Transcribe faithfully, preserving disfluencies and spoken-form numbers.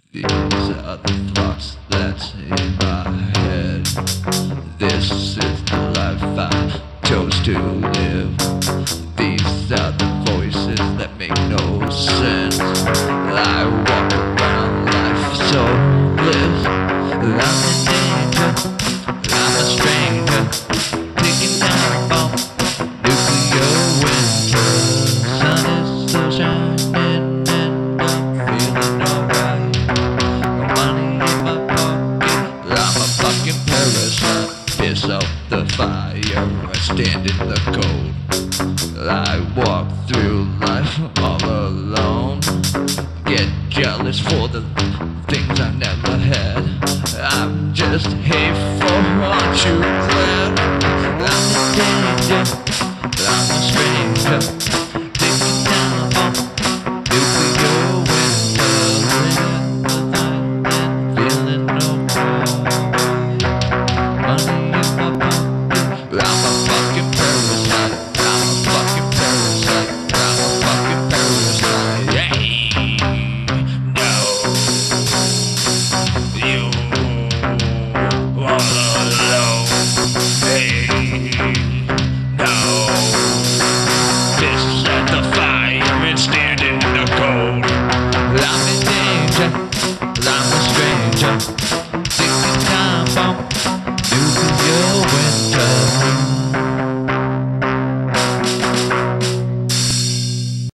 These are the thoughts that's in my head. This is the life I chose to live. These are the voices that make no sense. I walk around life so bliss. I'm in danger, I'm a stranger, taking down a bomb, nuclear winter. Sun is still shining and I'm feeling alright. No money in my pocket, I'm a fucking parasite. Piss out the fire, I stand in the cold. I walk through life all alone. Get jealous for the things I never had. I'm just hateful, aren't you glad? I'm in danger, I'm a stranger, taking down a bomb, nuclear winter. Living the night and feeling alright. Money in my pocket, I'm a fucking parasite. I'm a fucking parasite. I'm a fucking parasite. Hey, no, you all alone. Hey, no, fists at the fire and standing in the cold. I'm in danger. I'm a stranger.